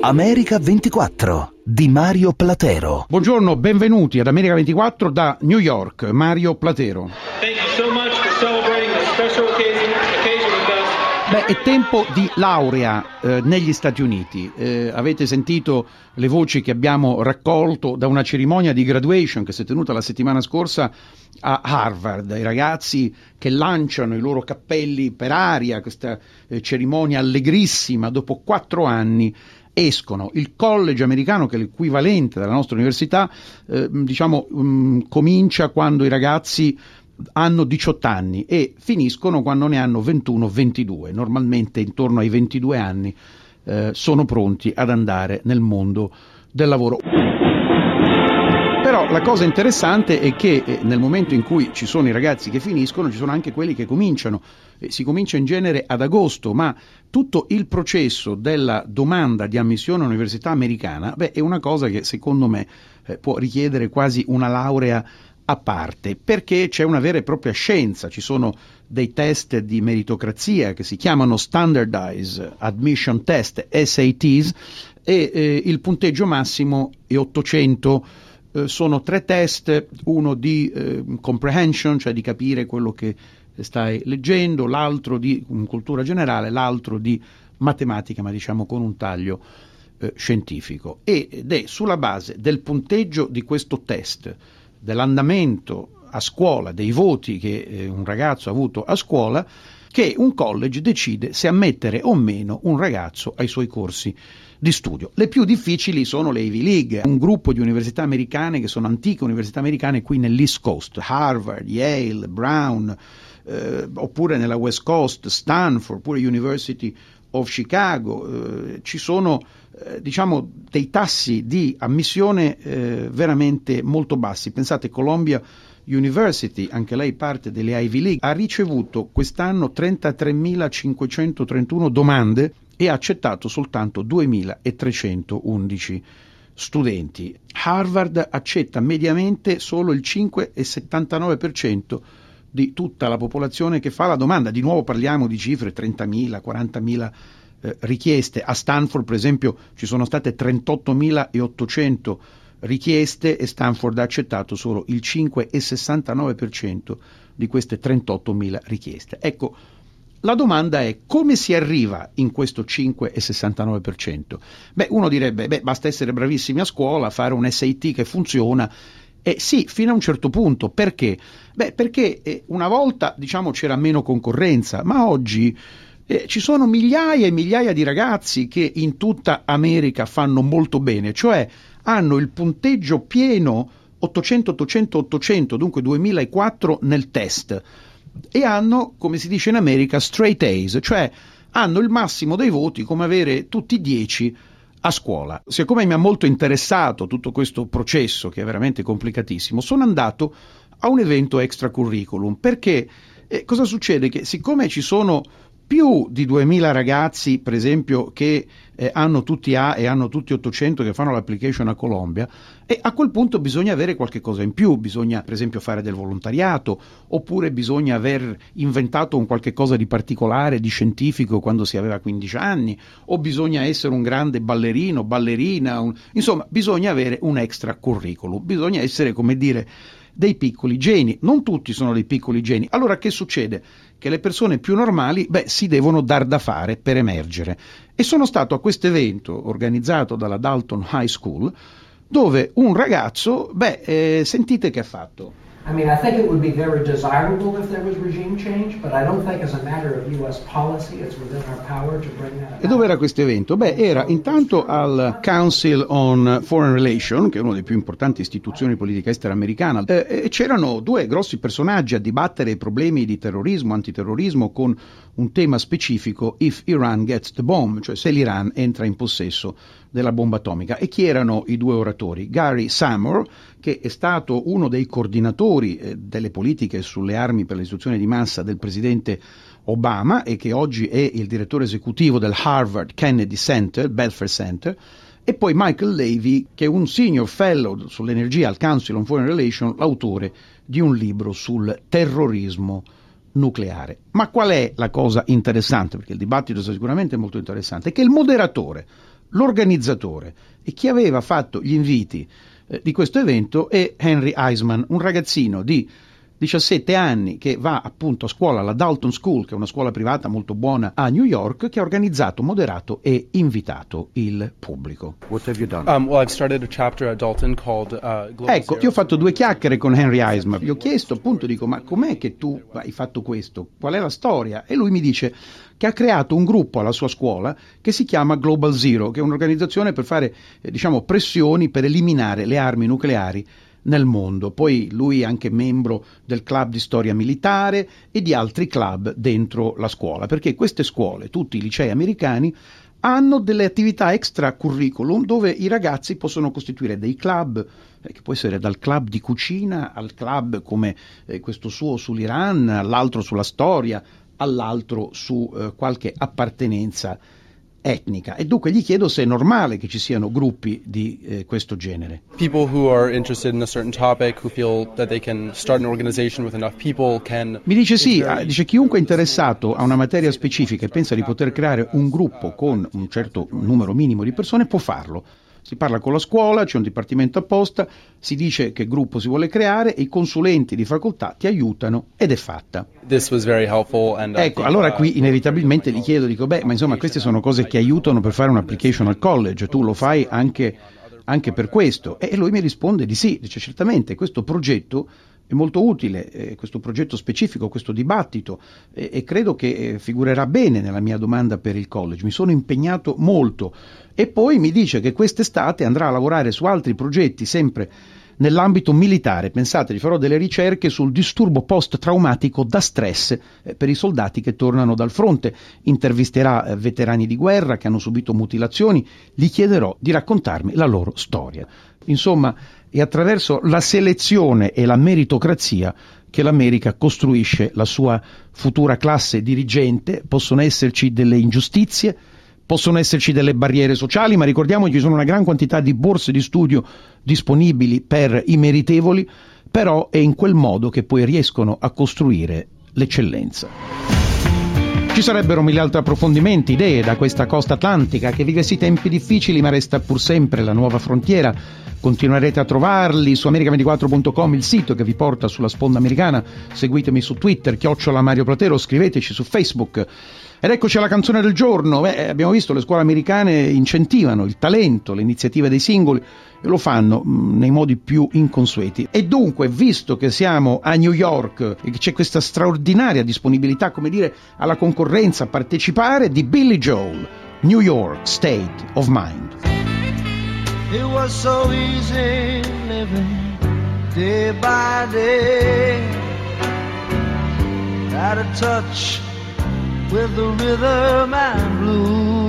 America 24 di Mario Platero. Buongiorno, benvenuti ad America 24 da New York, Mario Platero. Thank you so much for celebrating this special occasion with us. Beh, è tempo di laurea negli Stati Uniti. Avete sentito le voci che abbiamo raccolto da una cerimonia di graduation che si è tenuta la settimana scorsa a Harvard. I ragazzi che lanciano i loro cappelli per aria, questa cerimonia allegrissima, dopo 4 anni escono. Il college americano, che è l'equivalente della nostra università, comincia quando i ragazzi hanno 18 anni e finiscono quando ne hanno 21-22. Normalmente intorno ai 22 anni sono pronti ad andare nel mondo del lavoro. Però la cosa interessante è che nel momento in cui ci sono i ragazzi che finiscono, ci sono anche quelli che cominciano. Si comincia in genere ad agosto, ma tutto il processo della domanda di ammissione all'università americana è una cosa che secondo me può richiedere quasi una laurea a parte, perché c'è una vera e propria scienza. Ci sono dei test di meritocrazia che si chiamano Standardized Admission Test, SATs, e il punteggio massimo è 800. Sono 3 test, uno di comprehension, cioè di capire quello che stai leggendo, l'altro di cultura generale, l'altro di matematica, ma diciamo con un taglio scientifico. Ed è sulla base del punteggio di questo test, dell'andamento a scuola, dei voti che un ragazzo ha avuto a scuola, che un college decide se ammettere o meno un ragazzo ai suoi corsi di studio. Le più difficili sono le Ivy League, un gruppo di università americane che sono antiche università americane qui nell'East Coast, Harvard, Yale, Brown, oppure nella West Coast, Stanford, oppure University of Chicago. Ci sono dei tassi di ammissione veramente molto bassi. Pensate, Columbia University, anche lei parte delle Ivy League, ha ricevuto quest'anno 33.531 domande e ha accettato soltanto 2.311 studenti. Harvard accetta mediamente solo il 5,79% di tutta la popolazione che fa la domanda. Di nuovo parliamo di cifre 30.000, 40.000 richieste. A Stanford, per esempio, ci sono state 38.800 richieste e Stanford ha accettato solo il 5,69% di queste 38.000 richieste. Ecco, la domanda è: come si arriva in questo 5,69%? Uno direbbe, basta essere bravissimi a scuola, fare un SAT che funziona. Sì, fino a un certo punto. Perché? Perché una volta, c'era meno concorrenza, ma oggi ci sono migliaia e migliaia di ragazzi che in tutta America fanno molto bene, cioè hanno il punteggio pieno 800, 800, 800, dunque 2004 nel test, e hanno, come si dice in America, straight A's, cioè hanno il massimo dei voti, come avere tutti 10 a scuola. Siccome mi ha molto interessato tutto questo processo, che è veramente complicatissimo, sono andato a un evento extra curriculum, perché cosa succede? Che siccome ci sono più di 2.000 ragazzi, per esempio, che hanno tutti A e hanno tutti 800 che fanno l'application a Columbia, e a quel punto bisogna avere qualche cosa in più, bisogna per esempio fare del volontariato, oppure bisogna aver inventato un qualche cosa di particolare, di scientifico quando si aveva 15 anni, o bisogna essere un grande ballerino, ballerina, insomma bisogna avere un extra curriculum, bisogna essere, come dire, dei piccoli geni. Non tutti sono dei piccoli geni. Allora che succede? Che le persone più normali si devono dar da fare per emergere. E sono stato a questo evento organizzato dalla Dalton High School, dove un ragazzo, sentite che ha fatto. I mean, I think it would be very desirable if there was regime change, but I don't think as a matter of U.S. policy it's within our power to bring that about. E dove era questo evento? Era intanto al Council on Foreign Relations, che è una delle più importanti istituzioni di politica estera americana, e c'erano 2 grossi personaggi a dibattere i problemi di terrorismo, antiterrorismo, con un tema specifico: if Iran gets the bomb, cioè se l'Iran entra in possesso della bomba atomica. E chi erano i 2 oratori? Gary Samore, che è stato uno dei coordinatori delle politiche sulle armi per l'istruzione di massa del presidente Obama e che oggi è il direttore esecutivo del Harvard Kennedy Center, Belfer Center, e poi Michael Levy, che è un senior fellow sull'energia al Council on Foreign Relations, l'autore di un libro sul terrorismo nucleare. Ma qual è la cosa interessante? Perché il dibattito è sicuramente molto interessante, è che il moderatore L'organizzatore e chi aveva fatto gli inviti di questo evento è Henry Eisman, un ragazzino di 17 anni che va appunto a scuola alla Dalton School, che è una scuola privata molto buona a New York, che ha organizzato, moderato e invitato il pubblico. What have you done? Well, I've started a chapter at Dalton called Global Ecco, Zero. io ho fatto 2 chiacchiere con Henry Eisman, gli ho chiesto appunto, dico, ma com'è che tu hai fatto questo? Qual è la storia? E lui mi dice che ha creato un gruppo alla sua scuola che si chiama Global Zero, che è un'organizzazione per fare, pressioni per eliminare le armi nucleari nel mondo. Poi lui è anche membro del club di storia militare e di altri club dentro la scuola, perché queste scuole, tutti i licei americani, hanno delle attività extra curriculum dove i ragazzi possono costituire dei club, che può essere dal club di cucina al club come questo suo sull'Iran, all'altro sulla storia, all'altro su qualche appartenenza etnica. E dunque gli chiedo se è normale che ci siano gruppi di questo genere. People who are interested in a certain topic, who feel that they can start an organization with enough people can... Mi dice sì, dice chiunque è interessato a una materia specifica e pensa di poter creare un gruppo con un certo numero minimo di persone può farlo. Si parla con la scuola, c'è un dipartimento apposta, si dice che gruppo si vuole creare e i consulenti di facoltà ti aiutano ed è fatta. This was very helpful and Ecco, allora qui inevitabilmente gli chiedo, dico, ma insomma queste sono cose che aiutano per fare un'application al college, tu lo fai anche per questo? E lui mi risponde di sì, dice certamente questo progetto è molto utile, questo progetto specifico, questo dibattito, e credo che figurerà bene nella mia domanda per il college. Mi sono impegnato molto e poi mi dice che quest'estate andrà a lavorare su altri progetti sempre nell'ambito militare. Pensate, farò delle ricerche sul disturbo post-traumatico da stress per i soldati che tornano dal fronte, intervisterà veterani di guerra che hanno subito mutilazioni, gli chiederò di raccontarmi la loro storia. Insomma, è attraverso la selezione e la meritocrazia che l'America costruisce la sua futura classe dirigente. Possono esserci delle ingiustizie, possono esserci delle barriere sociali, ma ricordiamo che ci sono una gran quantità di borse di studio disponibili per i meritevoli, però è in quel modo che poi riescono a costruire l'eccellenza. Ci sarebbero mille altri approfondimenti, idee da questa costa atlantica che vive sì tempi difficili ma resta pur sempre la nuova frontiera. Continuerete a trovarli su America24.com, il sito che vi porta sulla sponda americana. Seguitemi su Twitter, @Mario Platero, scriveteci su Facebook. Ed eccoci alla canzone del giorno. Abbiamo visto le scuole americane incentivano il talento, le iniziative dei singoli e lo fanno nei modi più inconsueti. E dunque, visto che siamo a New York e che c'è questa straordinaria disponibilità, come dire, alla concorrenza, a partecipare, di Billy Joel, New York State of Mind. It was so easy living day by day, out of touch with the rhythm and blues.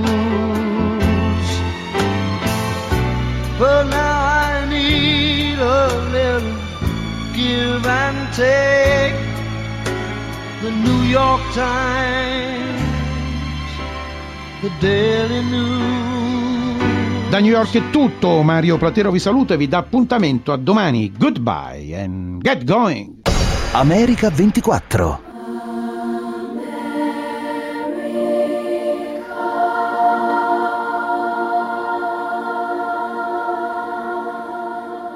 But now I need a little give and take. The New York Times, the Daily News. Da New York è tutto, Mario Platero vi saluta e vi dà appuntamento a domani. Goodbye and get going. America 24.